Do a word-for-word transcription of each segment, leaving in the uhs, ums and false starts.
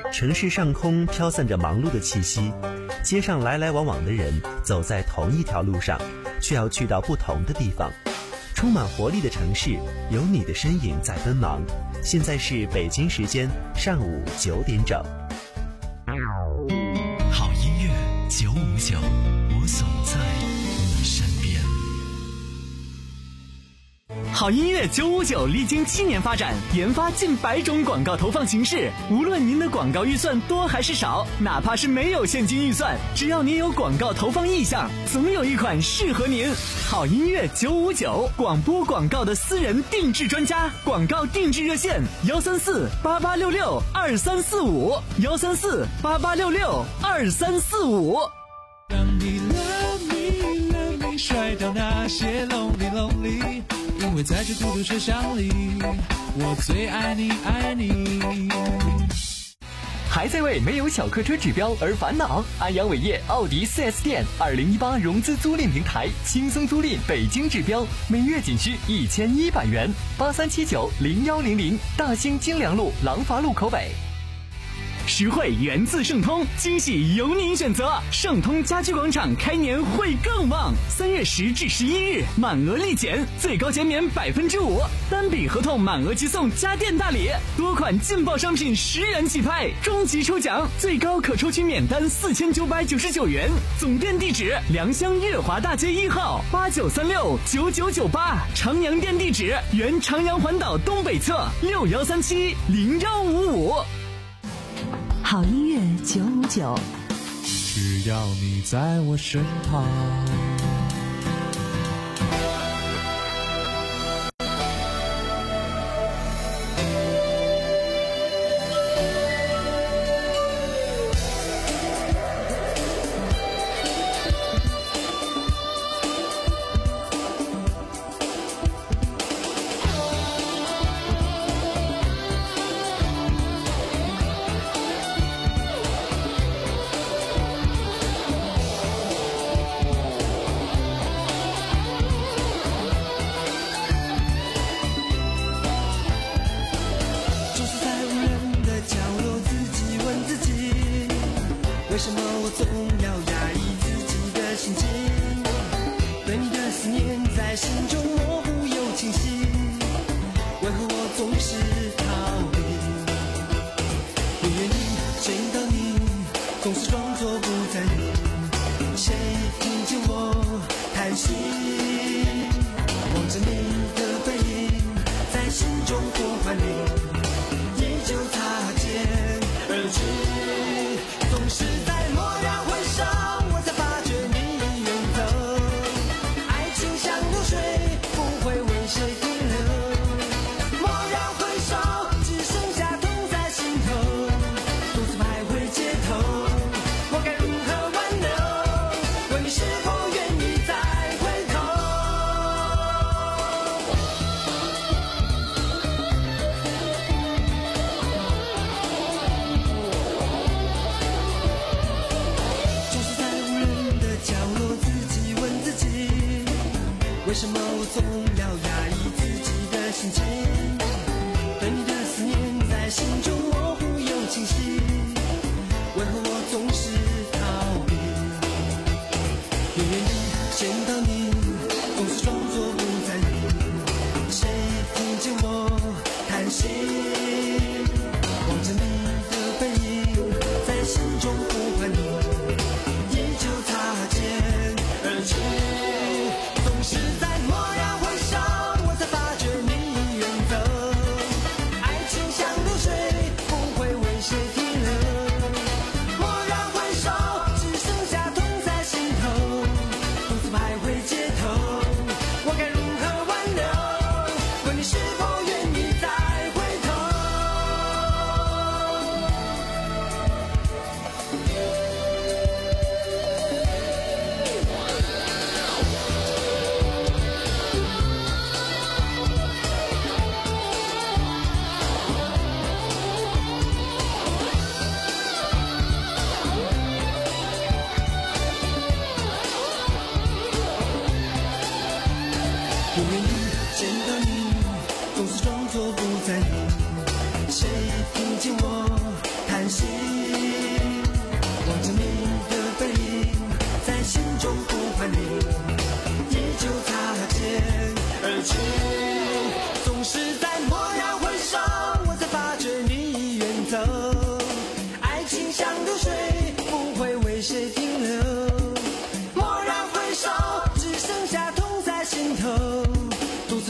城市上空飘散着忙碌的气息，街上来来往往的人走在同一条路上，却要去到不同的地方。充满活力的城市，有你的身影在奔忙。现在是北京时间上午九点整。 好音乐九五九，我总在你身边。 好音乐九五九历经七年发展，研发近百种广告投放形式。无论您的广告预算多还是少，哪怕是没有现金预算，只要您有广告投放意向，总有一款适合您。好音乐九五九，广播广告的私人定制专家，广告定制热线幺三四八八六六二三四五幺三四八八六六二三四五。 让你 love me love me， 甩掉那些 lonely lonely， 因为在这孤独车厢里，我最爱你爱你。 还在为没有小客车指标而烦恼？安阳伟业奥迪 四 S 店二零一八融资租赁平台，轻松租赁北京指标，每月仅需一千一百元。八三七九零幺零零，大兴金良路廊坊路口北。 实惠源自盛通，惊喜由您选择。盛通家居广场开年会更旺，三月十至十一日满额立减，最高减免百分之五，单笔合同满额即送家电大礼，多款劲爆商品十元起拍，终极抽奖最高可抽取免单四千九百九十九元。总店地址：良乡月华大街一号八九三六九九九八，长阳店地址：原长阳环岛东北侧六幺三七零幺五五。 好音乐九五九， 只要你在我身旁。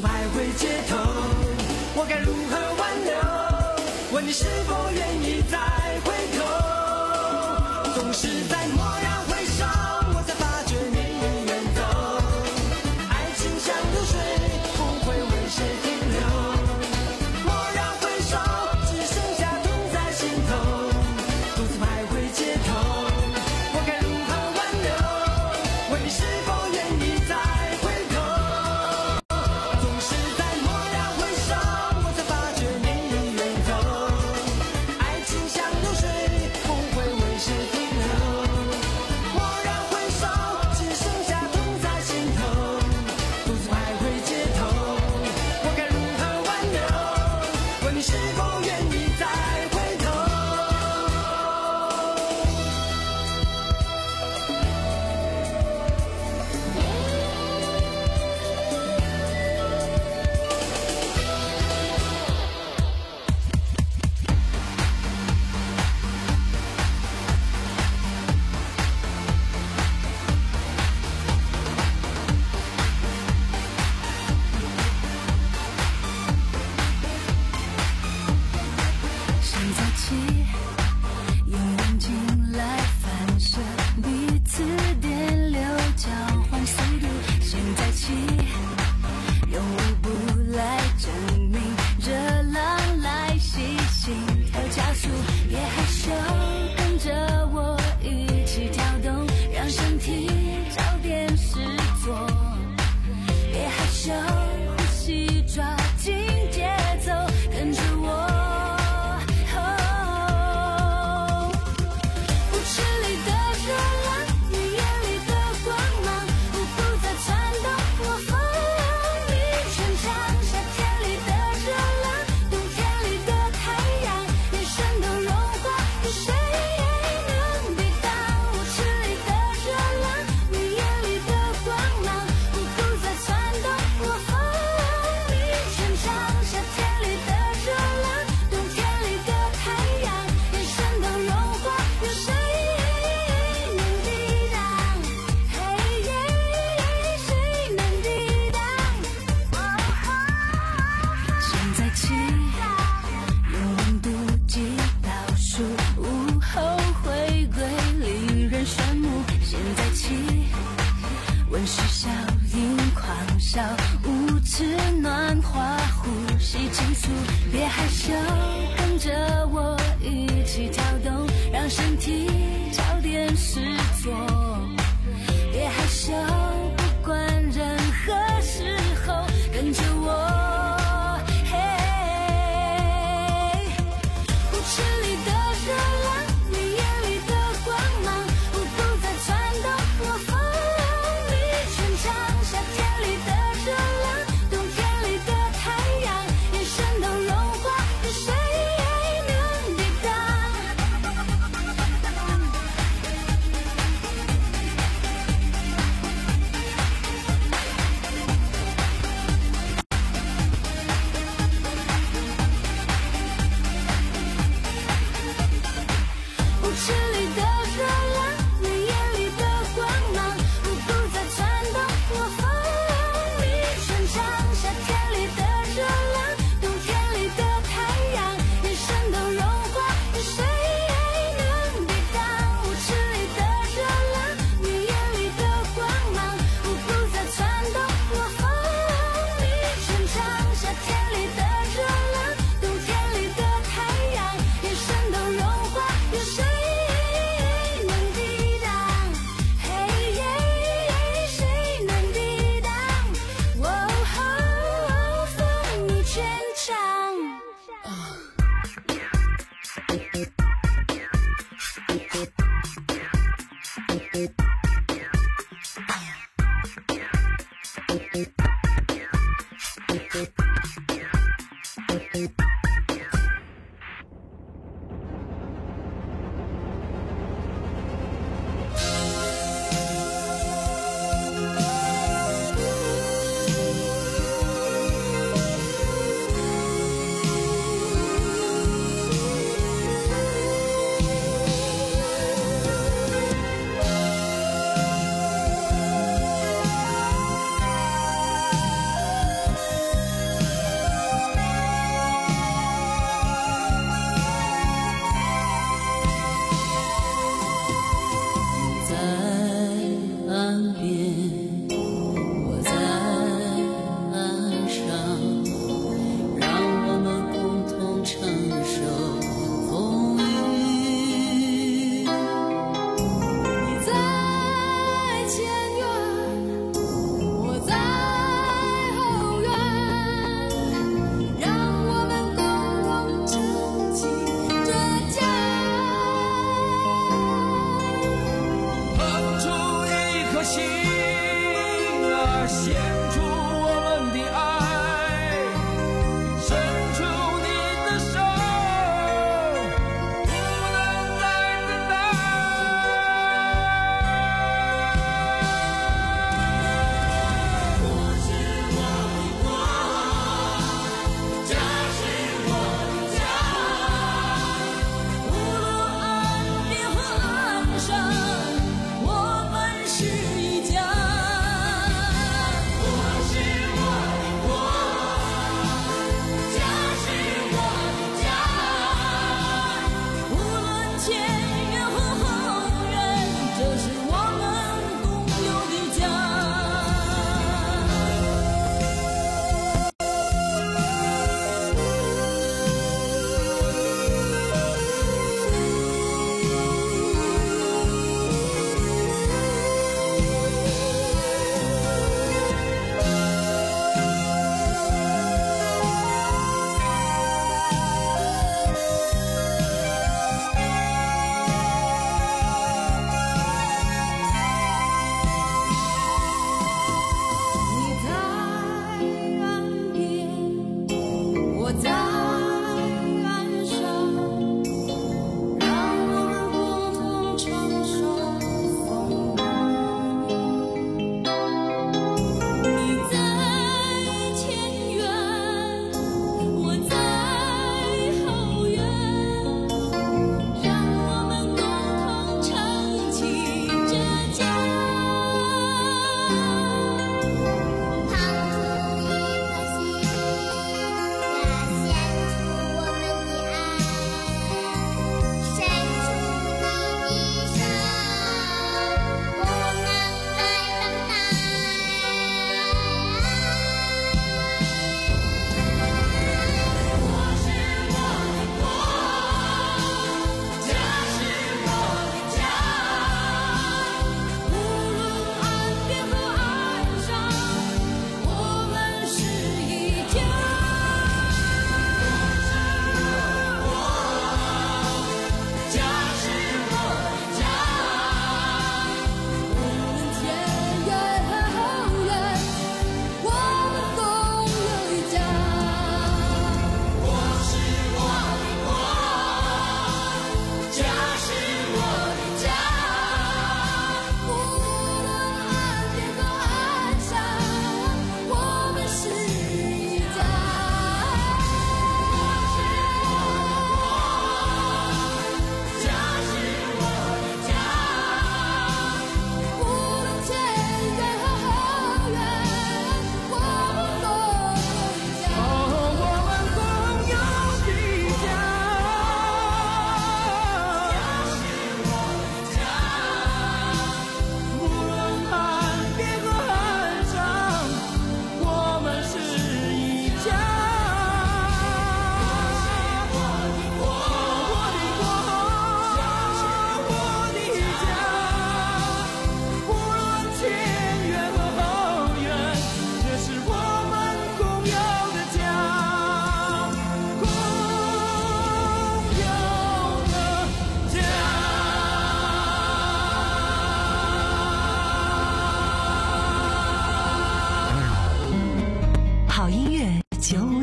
徘徊街头，我该如何挽留？问你是否愿意再回头？总是在蓦然回首，我才发觉你已远走。爱情像流水，不会为谁停留。蓦然回首，只剩下痛在心头，独自徘徊街头，我该如何挽留？问你是否愿意再回头？总是在蓦然回首，我才发觉你已远走。爱情像流水，不会为谁停留。蓦然回首，只剩下痛在心头，独自徘徊街头，我该如何挽留？问你是否愿意再回头？ 现在起，用眼睛来反射彼此电流，交换速度。现在起，用舞步来证明热浪来袭，心跳加速，别害羞，跟着我一起跳动，让身体找点事做。别害羞，呼吸抓紧节奏，跟着我。舞池里的热浪，你眼里的光芒，舞步在窜动，我风你全场。夏天里的热浪，冬天里的太阳，眼神都融化，有谁能抵挡？舞池里的热浪，你眼里的光芒，舞步在窜动，我风你全场。夏天里的热浪，冬天里的太阳，眼神都融化，有谁能抵挡？嘿耶，谁能抵挡？现在起，用温度计倒数，午后回归令人炫目。现在起，温室效应狂笑，舞池暖化，呼吸急速，别害羞，跟着我一起跳动，让身体找点事做。别害羞，不管任何时候，跟着我。嘿，舞池里的热浪，你眼里的光芒，舞步在窜动，我风你全场。夏天里的热浪，冬天里的太阳，眼神都融化，有谁能抵挡？舞池里的热浪，你眼里的光芒，舞步在窜动，我风你全场。夏天里的热浪，冬天里的太阳，眼神都融化，有谁能抵挡？舞池里的热浪，你眼里的光芒，舞步在窜动，我风你全场。夏天里的热浪，冬天里的太阳，眼神都融化，有谁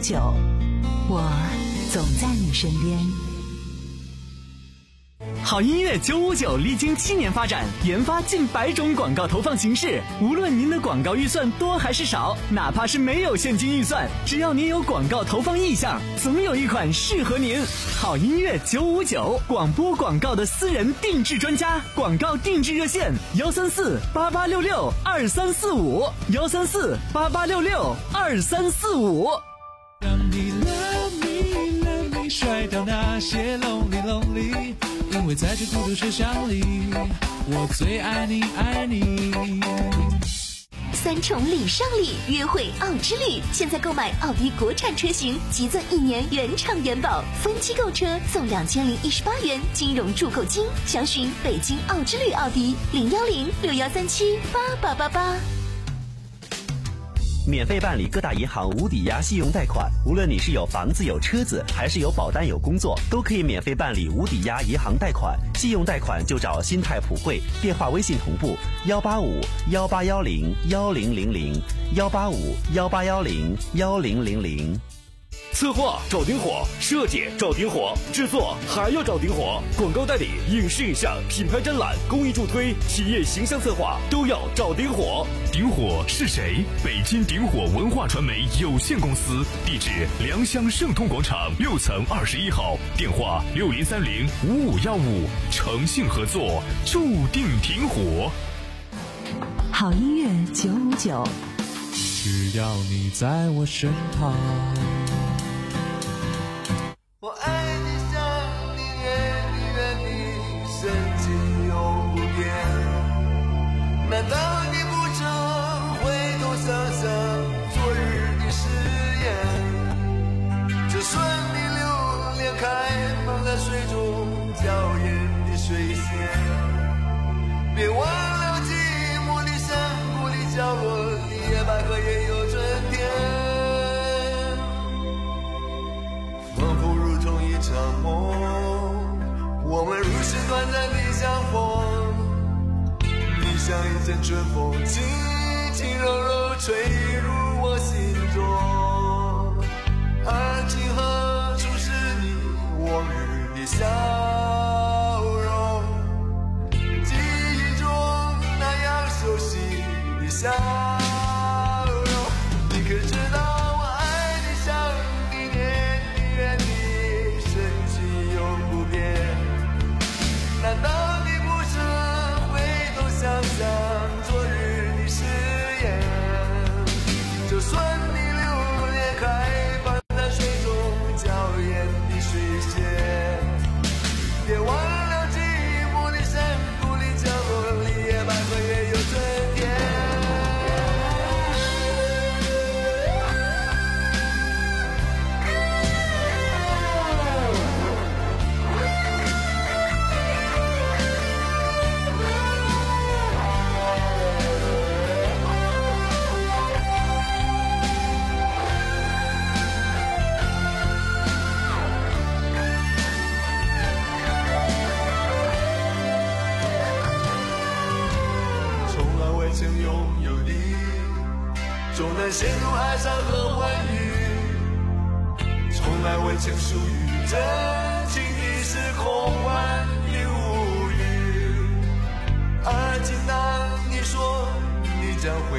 九，我总在你身边。 好音乐九五九历经七年发展，研发近百种广告投放形式。无论您的广告预算多还是少，哪怕是没有现金预算，只要您有广告投放意向，总有一款适合您。好音乐九五九，广播广告的私人定制专家，广告定制热线幺三四八八六六二三四五幺三四八八六六二三四五。 让你 love me love me 甩掉那些 lonely lonely， 因为在这孤独车厢里，我最爱你爱你。 三重礼尚礼，约会奥之旅，现在购买奥迪国产车型，即赠一年原厂原保，分期购车送两千零一十八元金融助购金。详询北京奥之旅奥迪零幺零六幺三七八八八八。 免费办理各大银行无抵押信用贷款，无论你是有房子有车子，还是有保单有工作，都可以免费办理无抵押银行贷款。信用贷款就找新泰普惠，电话微信同步幺八五幺八幺零幺零零零幺八五幺八幺零幺零零零。 策划找顶火，设计找顶火，制作还要找顶火，广告代理、影视影像、品牌展览、公益助推、企业形象策划都要找顶火。 顶火是谁？北京顶火文化传媒有限公司，地址良乡盛通广场六层二十一号，电话六零三零五五幺五，诚信合作，注定顶火。 好音乐九五九， 只要你在我身旁。 我爱你，想你，愿你，愿你，深情永不变。难道你不曾回头想想昨日的誓言？这顺你流连开放在水中娇艳的水仙。别忘了寂寞的山谷里角落里，野百合也有春天。一场梦，我们如此短暂的相逢。你像一阵春风，轻轻柔柔吹入我心中。而今何处是你往日的笑容？记忆中那样熟悉的笑容，你可知道？难道你不曾回头想想昨日的誓言？就算你流连开放在水中娇艳的水仙，别忘了寂寞的山谷里角落里，野百合也有春天。终难陷入哀伤和欢愉，从来未曾属于真情的是空幻的无语。而今当你说你将会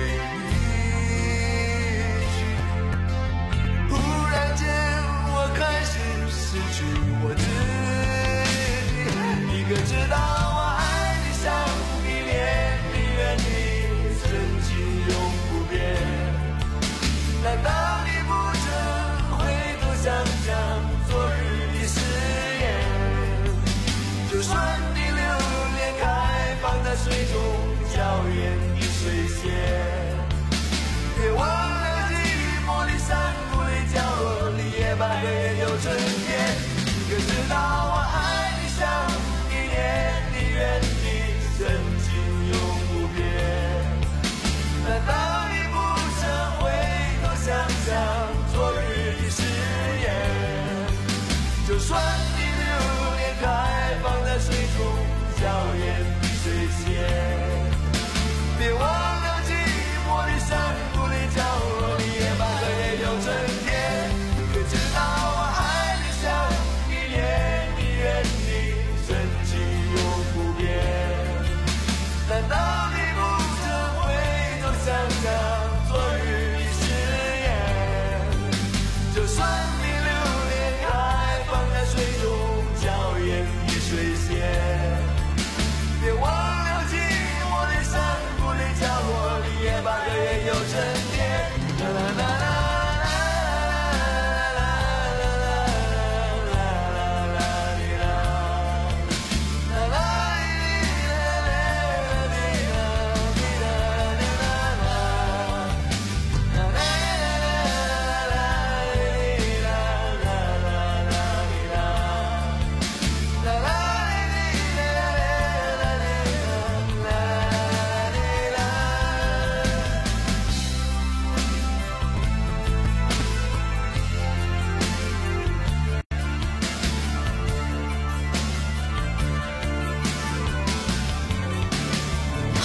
离去，忽然间我开始失去我自己。一个知道我爱你，想你，恋你，怨你，深情永不变。难道你不曾回头想想昨日的誓言？就算你流连开放在水中娇艳的水仙，别忘了寂寞的山谷里角落里，野百合也有春天。你可知道我爱你，想你，恋你，怨你，深情永不变。难道你不曾回想想昨日的誓言？就算你流连开放在水中娇艳的水仙，别忘了寂寞的山谷里角落里，野百合也有春天。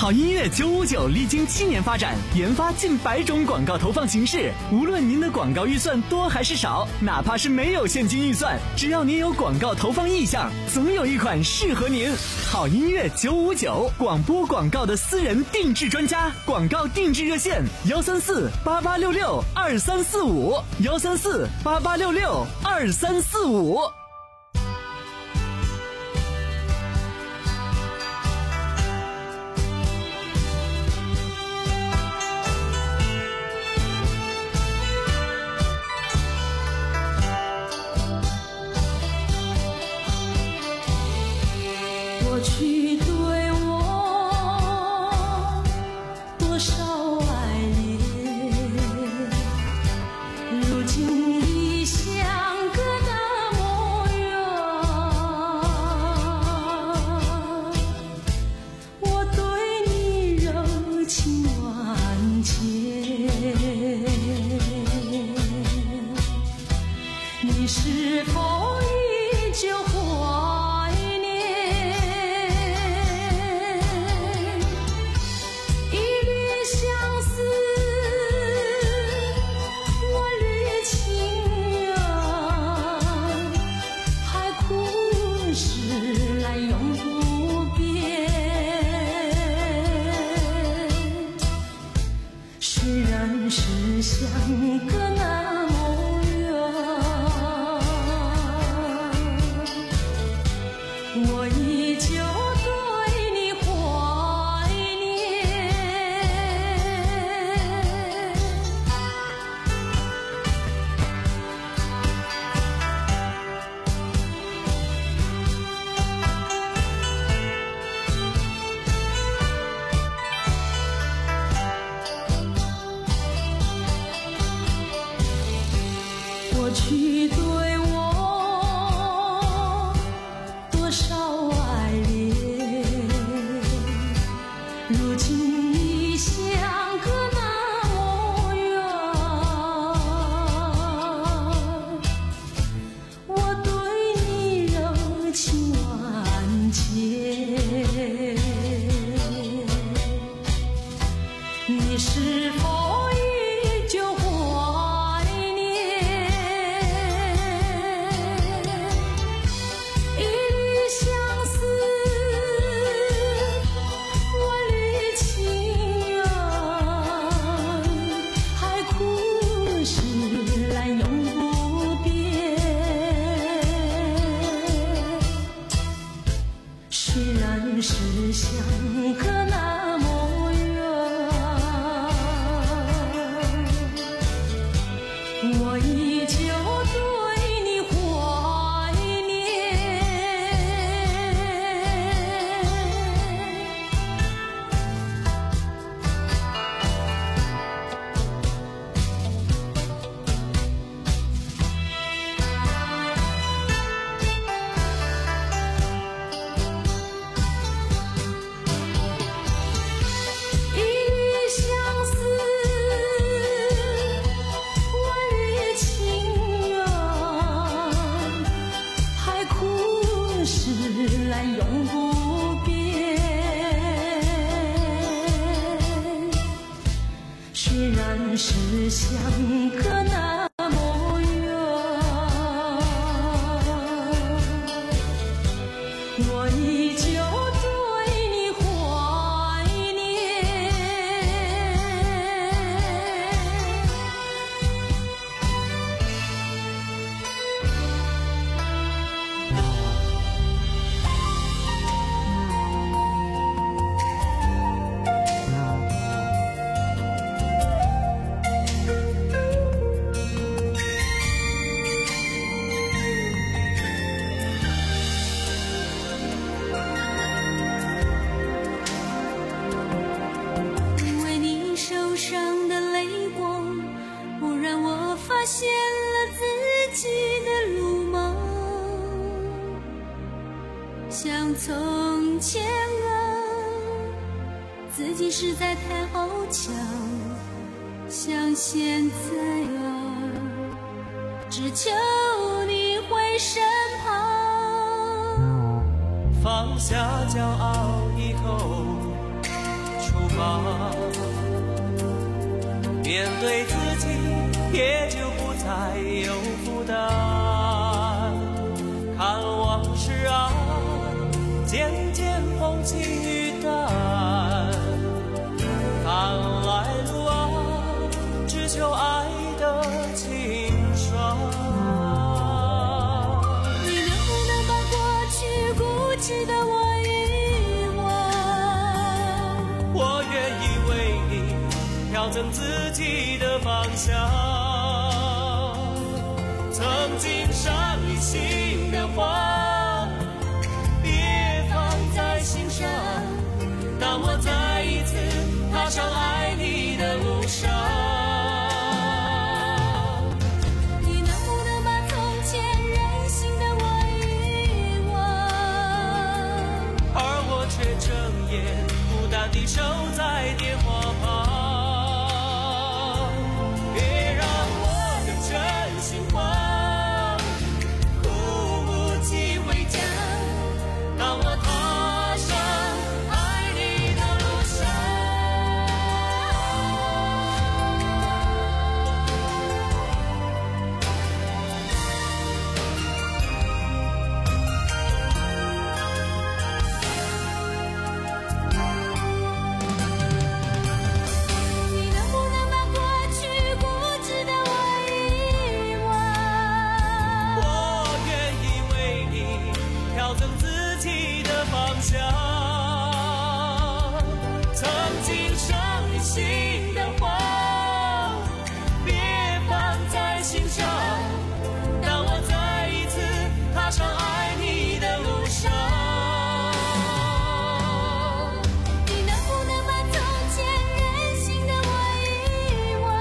好音乐九五九历经七年发展，研发近百种广告投放形式。无论您的广告预算多还是少，哪怕是没有现金预算，只要您有广告投放意向，总有一款适合您。好音乐九五九，广播广告的私人定制专家，广告定制热线：幺三四八八六六二三四五，幺三四八八六六二三四五。 过去对我多少爱恋，如今已相隔那么远。我对你柔情万千，你是否依旧怀念？一缕相思，万缕情缘，海枯石烂永不变。虽然是相隔那么远，我依旧对你怀念。过去对我多少爱恋，如今已相隔那么远。我对你柔情万千，你是否依旧怀念？一缕相思，万缕情缘，海枯石烂永不变。虽然是相隔那么远，我依旧对你怀念。一缕相思，万缕情缘，海枯石烂永不变。虽然是相隔那么远，我依旧对你怀念。因为你手上的泪光，不让我发现了自己的鲁莽。像从前啊，自己实在太好强，像现在啊，只求你回身旁。 放下骄傲以后， 方，面对自己也就不再有负担。看往事啊，渐渐风轻云淡，看来路啊，只求爱的清爽。 你能不能把过去固执的我遗忘？ 我愿意为你调整自己的方向，曾经伤你心的话，别放在心上。当我再一次踏上爱你的路上， 你能不能把从前任性的我遗忘？ 而我却睁眼孤单地守在电话旁。别让我的真心话猝不及回家，当我踏上爱你的路上。 你能不能把过去固执的我遗忘？ 我愿意为你调整自己的方向，曾经伤你心的话，别放在心上。当我再一次踏上爱你的路上， 你能不能把从前任性的我遗忘？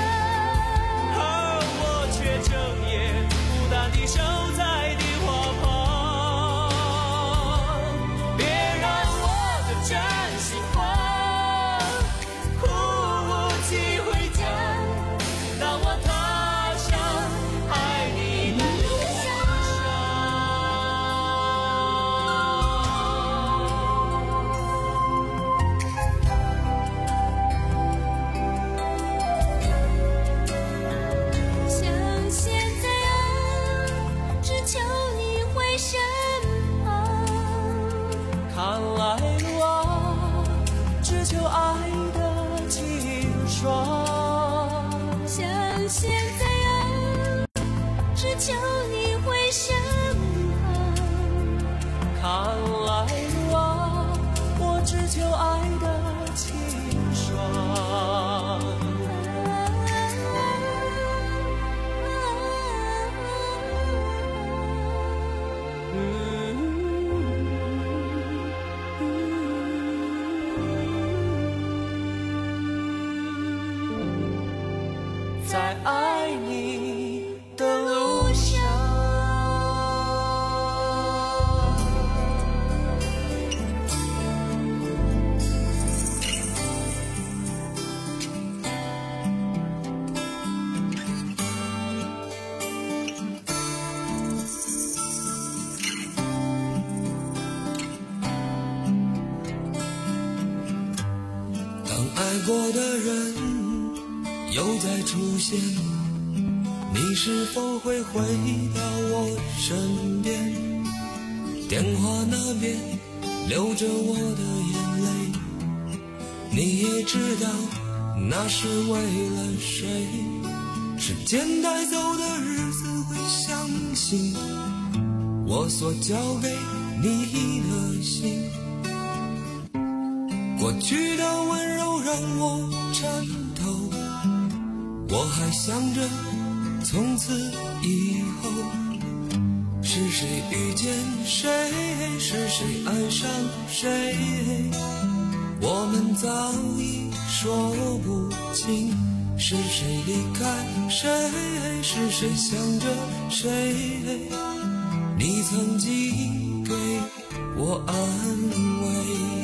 而我却睁眼孤单地守在电话旁。别让我的真心话猝不及回家，当我踏上爱你的路像现在啊，只求你会身旁。 看来路啊，只求爱的清爽。 像现在啊，只求你会身旁。 看来路啊，我只求爱的清爽。在爱你的路上。 当爱过的人又再出现，你是否会回到我身边？电话那边流着我的眼泪，你也知道那是为了谁？时间带走的日子会相信我所交给你的心，过去的温柔让我颤抖，我还想着从此以后是谁遇见谁，是谁爱上谁，我们早已说不清，是谁离开谁，是谁想着谁，你曾经给我安慰。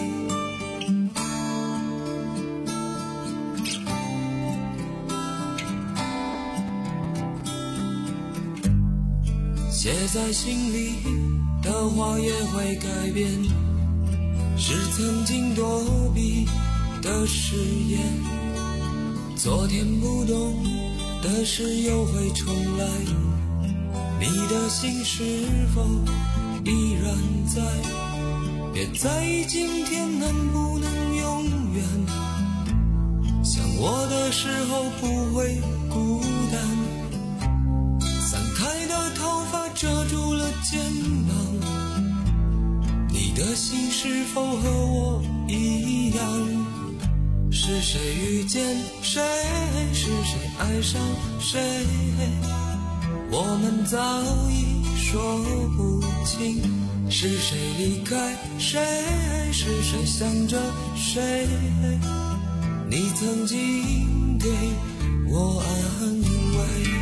写在心里的话也会改变，是曾经躲避的誓言，昨天不懂的事又会重来，你的心是否依然在？别在意今天能不能永远，想我的时候不会孤单，散开的头发遮住了肩膀，你的心是否和我一样？是谁遇见谁，是谁爱上谁，我们早已说不清。是谁离开谁，是谁想着谁，你曾经给我安慰。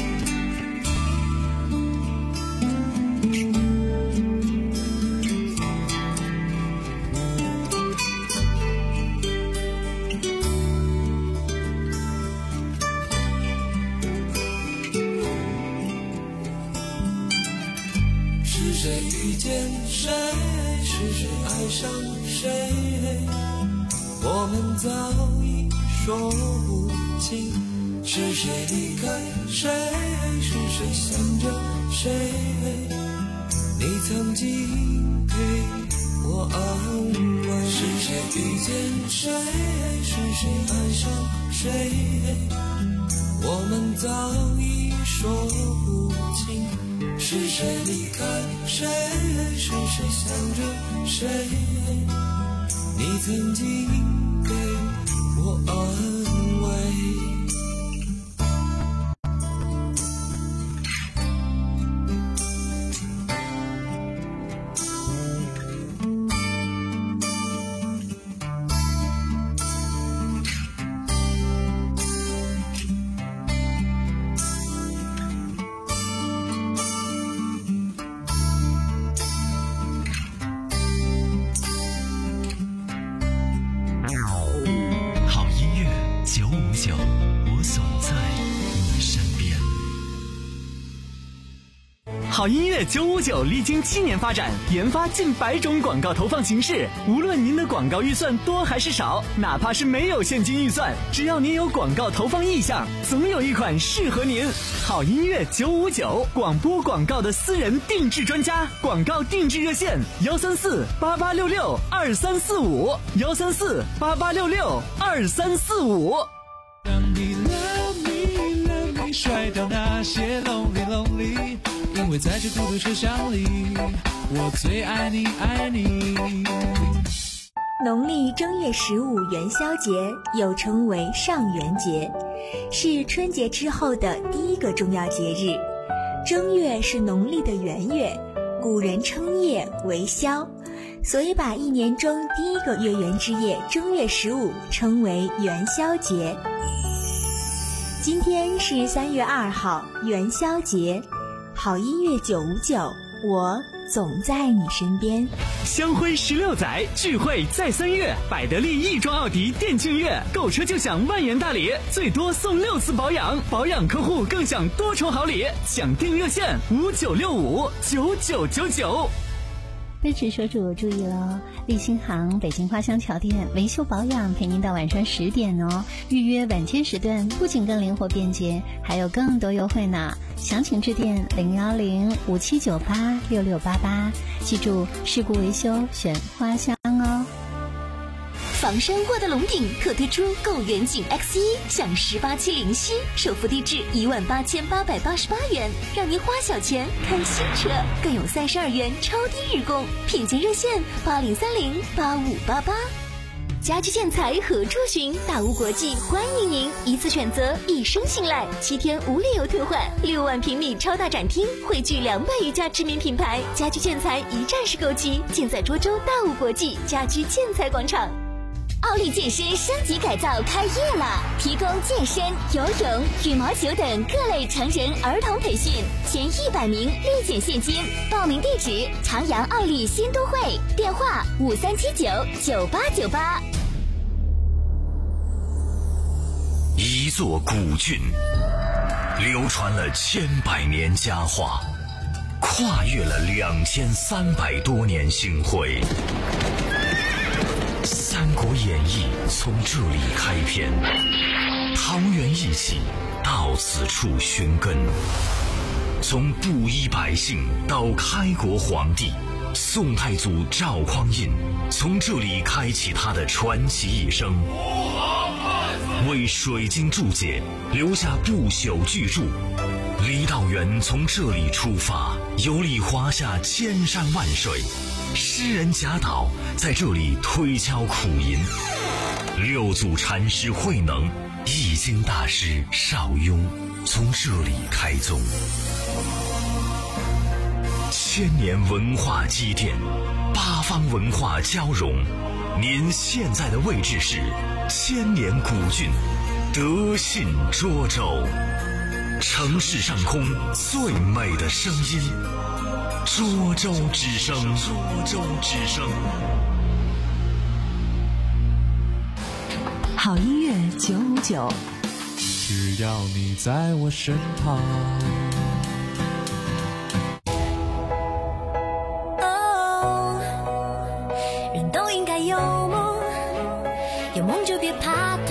是谁遇见谁，是谁爱上谁，我们早已说不清。是谁离开谁，是谁想着谁，你曾经给我安慰。是谁遇见谁，是谁爱上谁，我们早已说不清。是谁离开谁，是谁想着谁，你曾经给我安慰。 好音乐九五九历经七年发展，研发近百种广告投放形式。无论您的广告预算多还是少，哪怕是没有现金预算，只要您有广告投放意向，总有一款适合您。好音乐九五九，广播广告的私人定制专家，广告定制热线：幺三四八八六六二三四五，幺三四八八六六二三四五。 让你 love me love me， 甩掉那些 lonely lonely。因为在这孤独车厢里，我最爱你爱你。 农历正月十五元宵节又称为上元节，是春节之后的第一个重要节日。正月是农历的元月，古人称夜为宵，所以把一年中第一个月圆之夜正月十五称为元宵节。今天是三月二号，元宵节。好音乐九五九，我总在你身边。 香辉十六载，聚会在三月，百得利亦庄奥迪店庆月，购车就享万元大礼，最多送六次保养，保养客户更享多重好礼。抢订热线五九六五九九九九。 奔驰车主注意了，立新行北京花乡桥店维修保养陪您到晚上十点哦。预约晚间时段不仅更灵活便捷，还有更多优惠呢。详情致电零幺零五七九八六六八八，记住事故维修选花乡哦。 房山沃德龙鼎特推出购远景 X 一 享十八期零息，首付低至一万八千八百八十八元，让您花小钱看新车，更有三十二元超低日供，品鉴热线八零三零八五八八。家居建材何处寻？大屋国际欢迎您，一次选择，一生信赖，七天无理由退换，六万平米超大展厅，汇聚两百余家知名品牌，家居建材一站式购齐，尽在涿州大屋国际家居建材广场。奥利健身升级改造开业了，提供健身、游泳、羽毛球等各类成人儿童培训，前一百名立减现金。报名地址：长阳奥利新都会，电话五三七九九八九八。 一座古郡，流传了千百年佳话，跨越了两千三百多年星辉。三国演艺从这里开篇，桃园一起到此处寻根。从布衣百姓到开国皇帝，宋太祖赵匡胤从这里开启他的传奇一生，为水晶注解留下不朽巨著。郦道元从这里出发，游历华夏千山万水，诗人贾岛在这里推敲苦吟，六祖禅师慧能、易经大师邵雍从这里开宗。千年文化积淀，八方文化交融。您现在的位置是千年古郡德信涿州，城市上空最美的声音，涿州之声。涿州之声。 好音乐九五九， 只要你在我身旁。 有梦就别怕痛，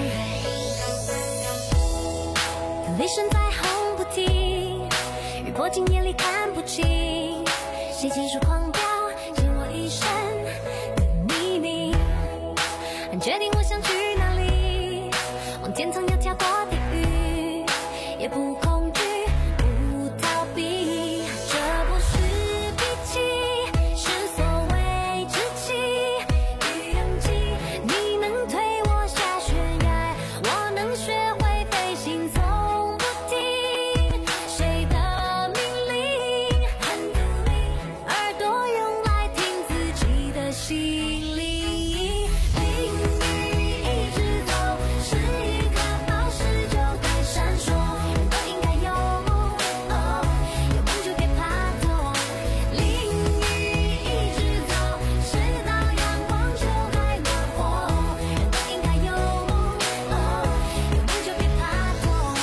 雷声在轰不停，雨泼进眼里看不清，谁亲手狂飙，欠我一生的秘密。很决定我想去哪里，往天堂要跳过地狱，也不恐惧，不逃避。这不是脾气，是所谓志气与勇气。你能推我下悬崖，我能学会飞行，从不听谁的命令，很独立，耳朵用来听自己的心里。淋雨一直走，是一颗宝石就该闪烁。人都应该有梦，哦，有梦就别怕痛。淋雨一直走，直到阳光就还暖和。人都应该有梦，哦，有梦就别怕痛。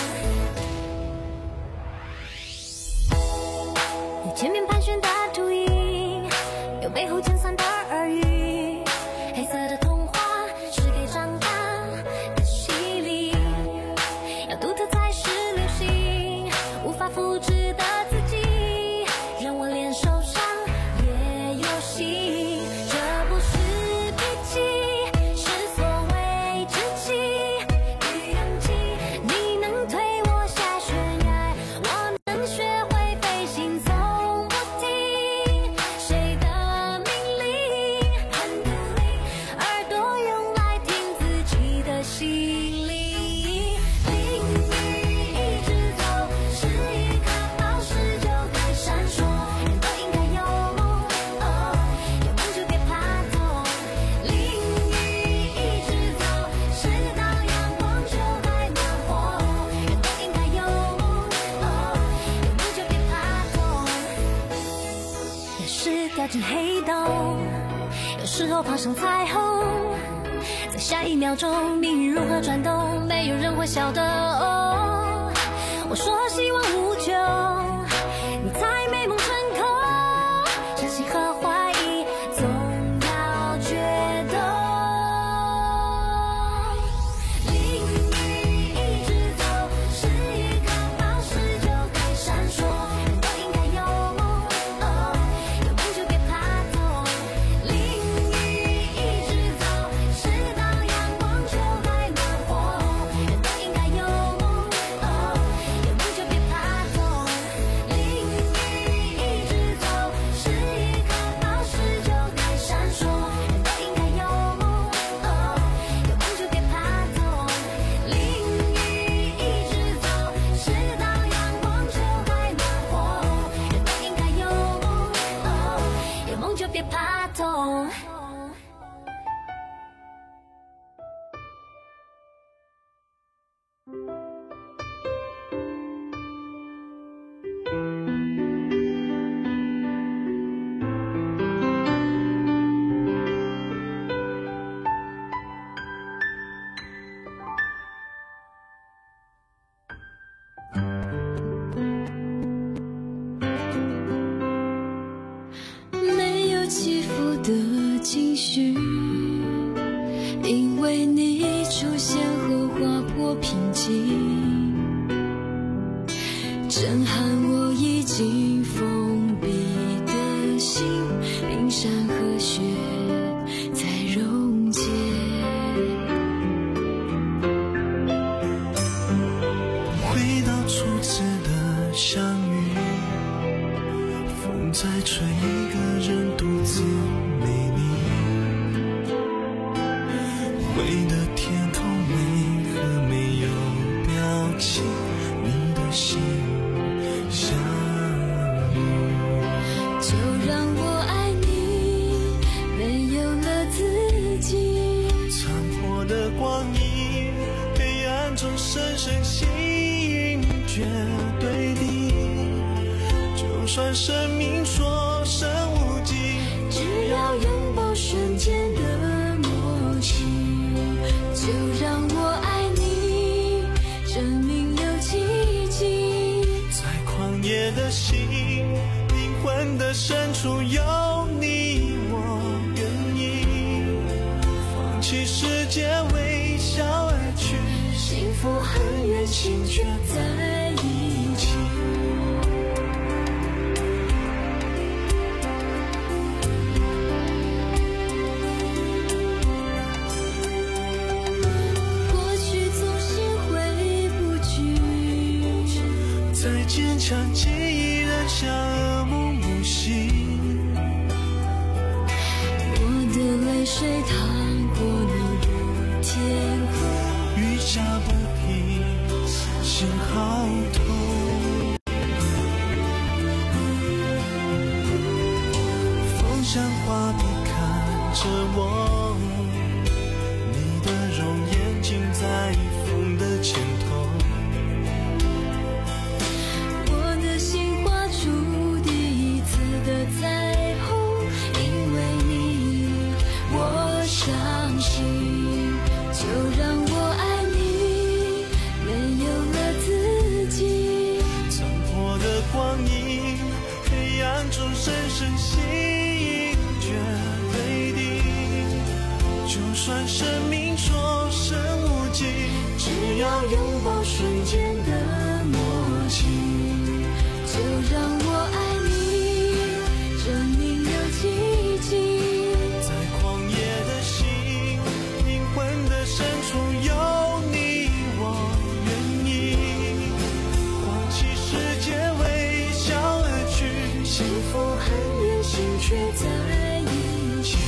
有前面盘旋的秃鹰，有背后尖酸的耳语，黑色的童话是给长大的洗礼，要独特才是流行，无法复制的自己，让我连受伤也有戏。这不是脾气，是所谓志气与勇气。你能推我下悬崖，我能学会飞行，从不听谁的命令，很独立，耳朵用来听自己的心里。淋雨一直走，是一颗宝石就该闪烁。人都应该有梦，哦，有梦就别怕痛。淋雨一直走，直到阳光就还暖和。人都应该有梦，哦，有梦就别怕痛。有时掉进黑洞，有时候爬上彩虹，在下一秒钟，命运如何转动，没有人会晓得。哦，我说希望无穷，你才美梦成空，相信和怀疑总要决斗。淋雨一直走，是一颗宝石就该闪烁。人都应该有梦，哦，有梦就别怕痛。淋雨一直走，直到阳光就还暖和。人都应该有梦，哦，有梦就别怕痛。 紧封闭的心，冰山和雪在溶解。 回到初次的相遇，风在吹，一个人独自美丽。灰的天空为何没有表情？你的心像就让我爱你，没有了自己。 残破的光阴，黑暗中深深吸引，绝对的。就算生命所剩无几， 只要拥抱瞬间的默契。就让我爱你，生命有奇迹。 在旷野的心，灵魂的深处有你，我愿意放弃世界，微笑而去。 幸福很远，心却在一起。过去总是回不去， 再坚强记忆仍像噩梦不醒。 我的泪水淌过你的天空， 雨下不停，心好痛。风像画笔看着我，你的容颜尽在风的牵头。 我的心画出第一次的彩虹，因为你我相信。就让我爱你，没有了自己。 残破的光阴，黑暗中深深吸引，绝对的。就算生命所剩无几， 只要拥抱瞬间的默契。就让我爱你，生命有奇迹。 在旷野的心，灵魂的深处有你，我愿意放弃世界，微笑而去。 幸福很远，心却在一起。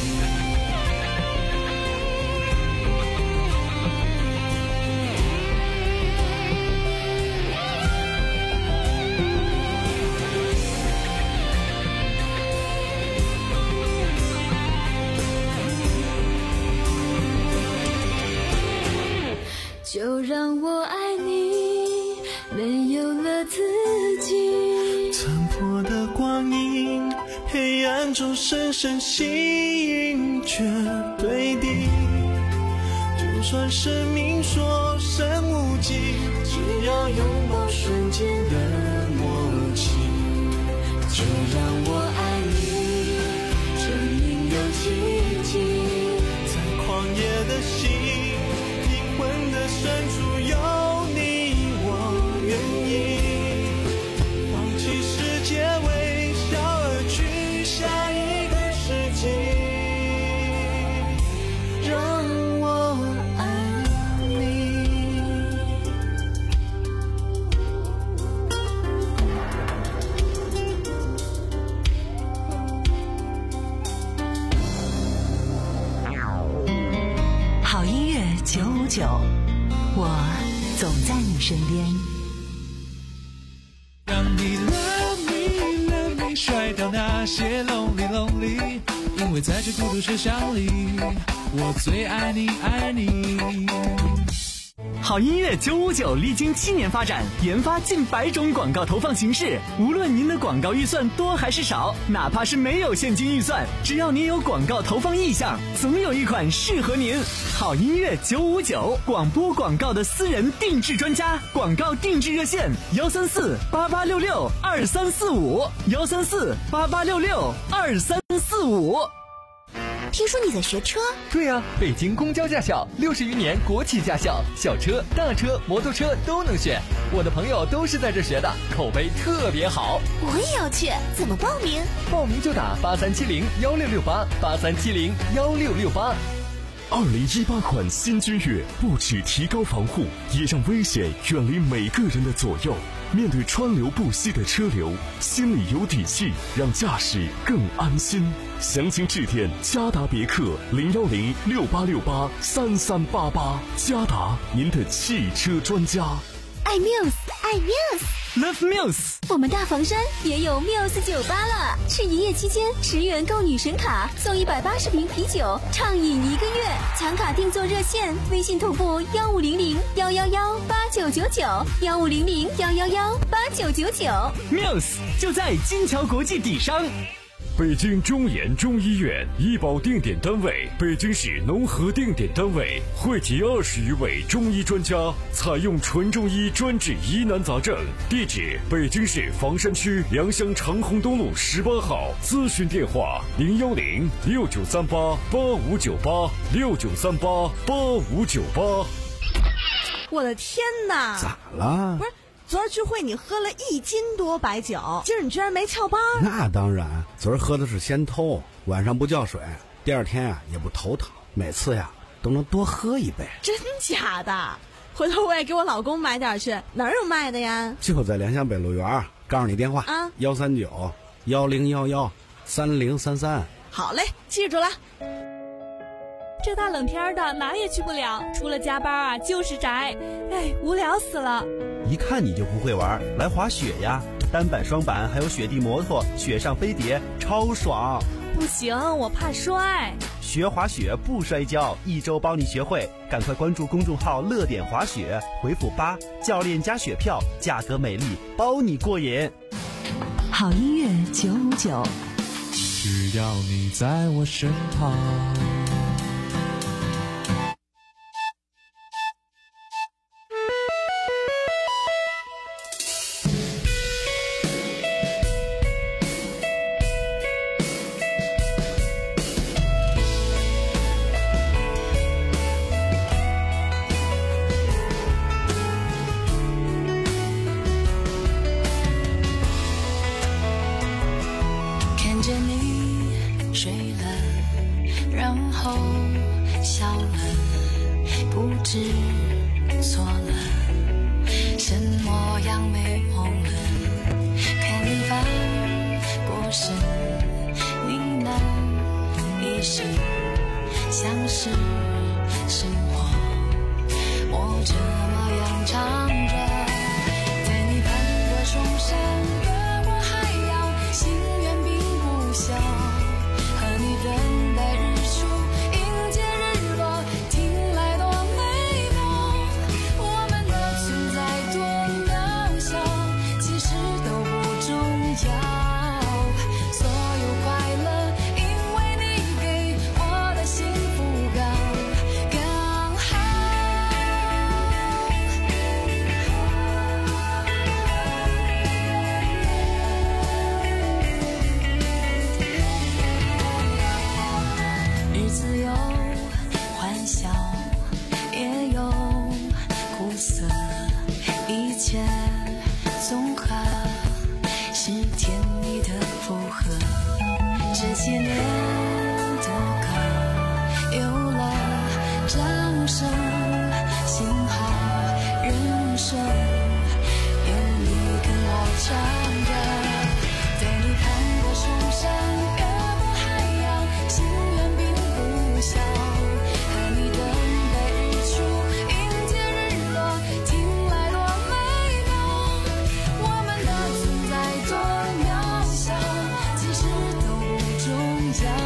就让我爱你，没有了自己。 残破的光阴，黑暗中深深吸引，绝对的。就算生命所剩无几，只要拥抱瞬间的默契。就让我爱你，生命有奇迹。在旷野的心，灵魂的深处有你，我愿意放弃世界，微笑而去下一个世纪。让我爱你。 好音乐九五九，我总在你身边。 让你 love me love me 甩掉那些 lonely lonely， 因为在这孤独车厢里，我最爱你爱你。 好音乐九五九历经七年发展，研发近百种广告投放形式。无论您的广告预算多还是少，哪怕是没有现金预算，只要您有广告投放意向，总有一款适合您。好音乐九五九，广播广告的私人定制专家，广告定制热线：幺三四八八六六二三四五，幺三四八八六六二三四五。 听说你在学车？ 对啊，北京公交驾校，六十余年国企驾校，小车、大车、摩托车都能选。我的朋友都是在这学的，口碑特别好。 我也要去，怎么报名？ 报名就打八三七零幺六六八八三七零幺六六八。 二零一八款新君越不只提高防护，也让危险远离每个人的左右。面对川流不息的车流，心里有底气，让驾驶更安心。详情致电嘉达别克零幺零六八六八三三八八。嘉达，您的汽车专家。 爱 Muse， 爱 Muse，Love Muse。 我们大房山也有 Muse 酒吧了，是营业期间十元购女神卡送一百八十瓶啤酒，畅饮一个月。抢卡定做热线，微信同步幺五零零幺幺幺八九九九幺五零零幺幺幺八九九九。 Muse 就在金桥国际底商。 北京中研中医院医保定点单位，北京市农合定点单位，汇集二十余位中医专家，采用纯中医专治疑难杂症。地址：北京市房山区良乡长虹东路十八号。咨询电话：零幺零六九三八八五九八六九三八八五九八。 我的天哪！ 咋了？ 不是。昨儿聚会你喝了一斤多白酒，今儿你居然没翘班？ 那当然，昨儿喝的是仙偷，晚上不叫水，第二天呀、啊、也不头疼，每次呀都能多喝一杯。 真假的？回头我也给我老公买点去，哪儿有卖的呀？ 就在良乡北路园，告诉你电话啊，幺三九幺零幺幺三零三三。 好嘞，记住了。 这大冷天的哪也去不了，除了加班啊就是宅，哎，无聊死了。 一看你就不会玩，来滑雪呀，单板双板还有雪地摩托，雪上飞碟超爽。 不行，我怕摔。 学滑雪不摔跤，一周帮你学会，赶快关注公众号乐点滑雪，回复八，教练加雪票，价格美丽，包你过瘾。 好音乐九五九， 只要你在我身旁。 重要。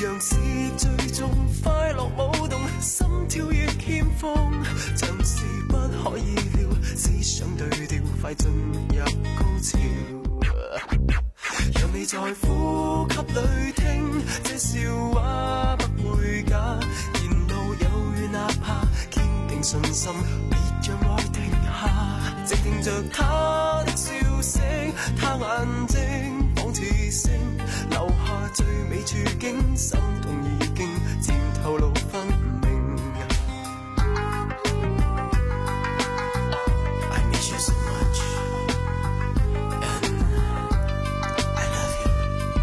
樣是最終快樂舞動，心跳亦欠放，像是不可以料，思想對調，快進入高潮。讓你在呼吸裏聽，這笑話不會假，沿路有雨哪怕堅定信心，別讓愛停下，靜聽着他的笑聲，他眼睛仿似星，留下最美處境，心動已經漸透露分明。I miss you so much, and I love you.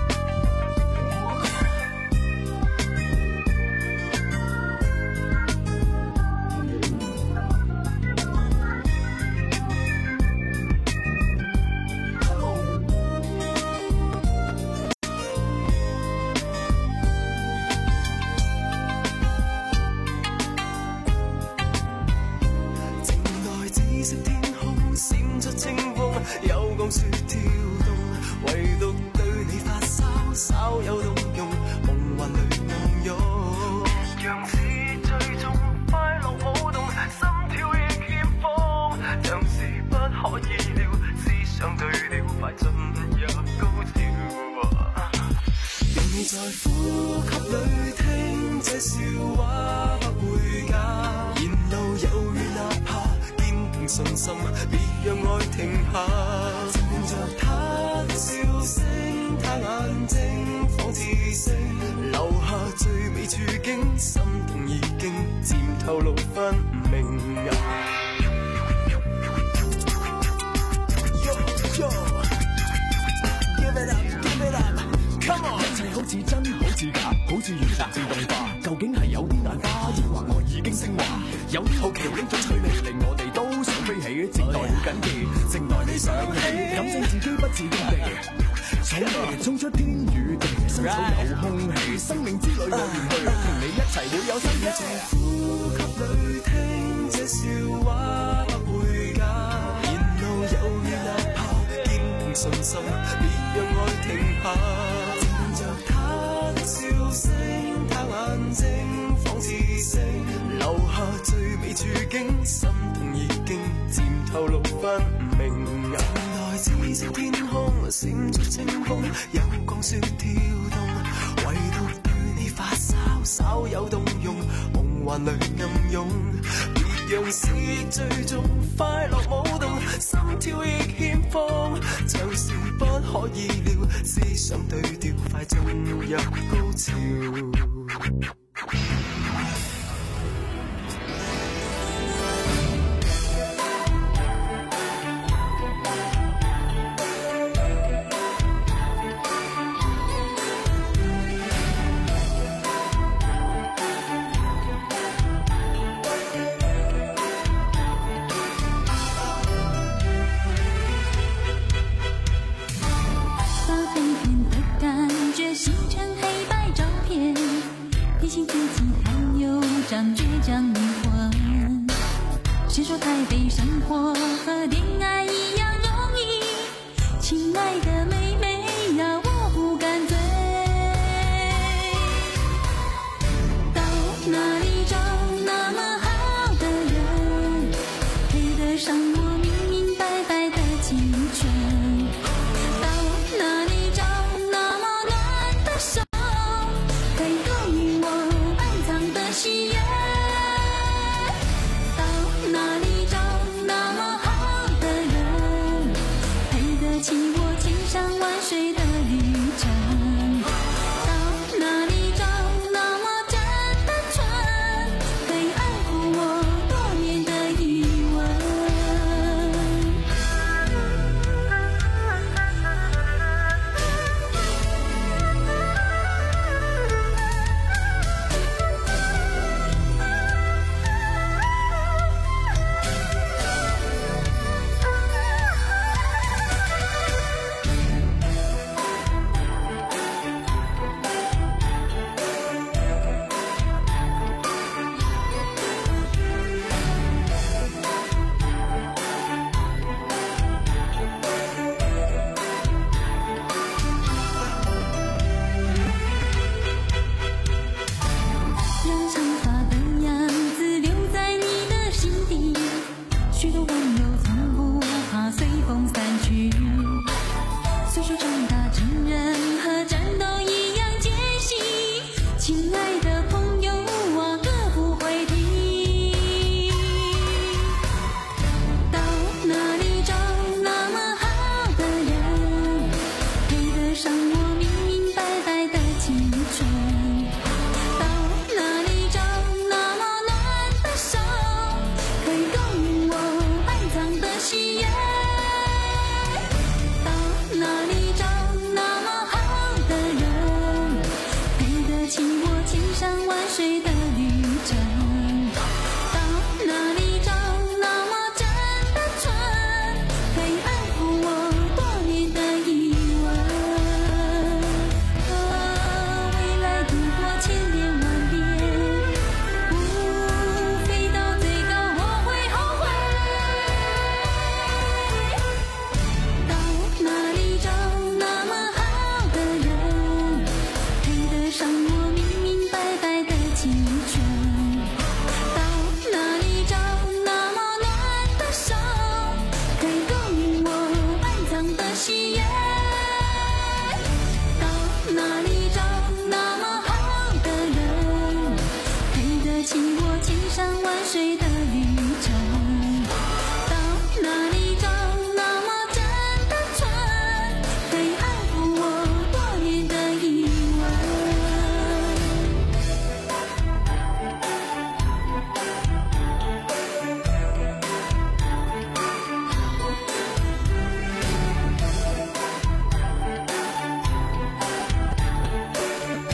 有光雪跳動，唯獨對你發燒，稍有動容，夢幻裏暗湧。讓是最終快樂舞動，心跳亦欠放，像是不可以料，思想對調，快進入高潮。讓你在呼吸裏聽，這笑話不會假，沿路有雨哪怕堅定信心，別讓愛停下，靜聽着他的笑聲，他眼睛仿似星，留下最美處境，心動已經漸透露分明。Yo, yo, give it up, give it up, come on！ 一切好似真，好似假，好似完全自動化，究竟係有啲大花，抑或我已經升華？有啲好奇呢種趣味，令我哋都想飛起，靜待了緊記，靜待你想起，感性自己不自覺地，草地衝出天與地，生草有空氣，生命之旅我願去，同你一齊會有新嘅。呼吸裏聽這笑話不會假，沿路有雨哪怕堅定信心，別讓愛停下，靜聽着他的笑聲，他眼睛仿似星，留下最美處境，心動已經漸透露分明。原來紫色天空閃出清風，有光雪跳動，唯獨對你發燒，稍有動容，夢幻裏暗湧。別讓思憶最終快樂舞動，心跳亦欠放，像是不可以料，思想對調，快進入高潮。 谁说台北生活和恋爱一样容易？亲爱的妹妹呀，我不敢醉。到哪里找那么好的人，配得上我明明白白的青春？到哪里找那么暖的手，可以勾引我暗藏的喜悦？哪里找那么好的人， 春。到哪里找那么暖的手，可以供应我埋藏的喜悦？到哪里找那么好的人，配得起我千山万水的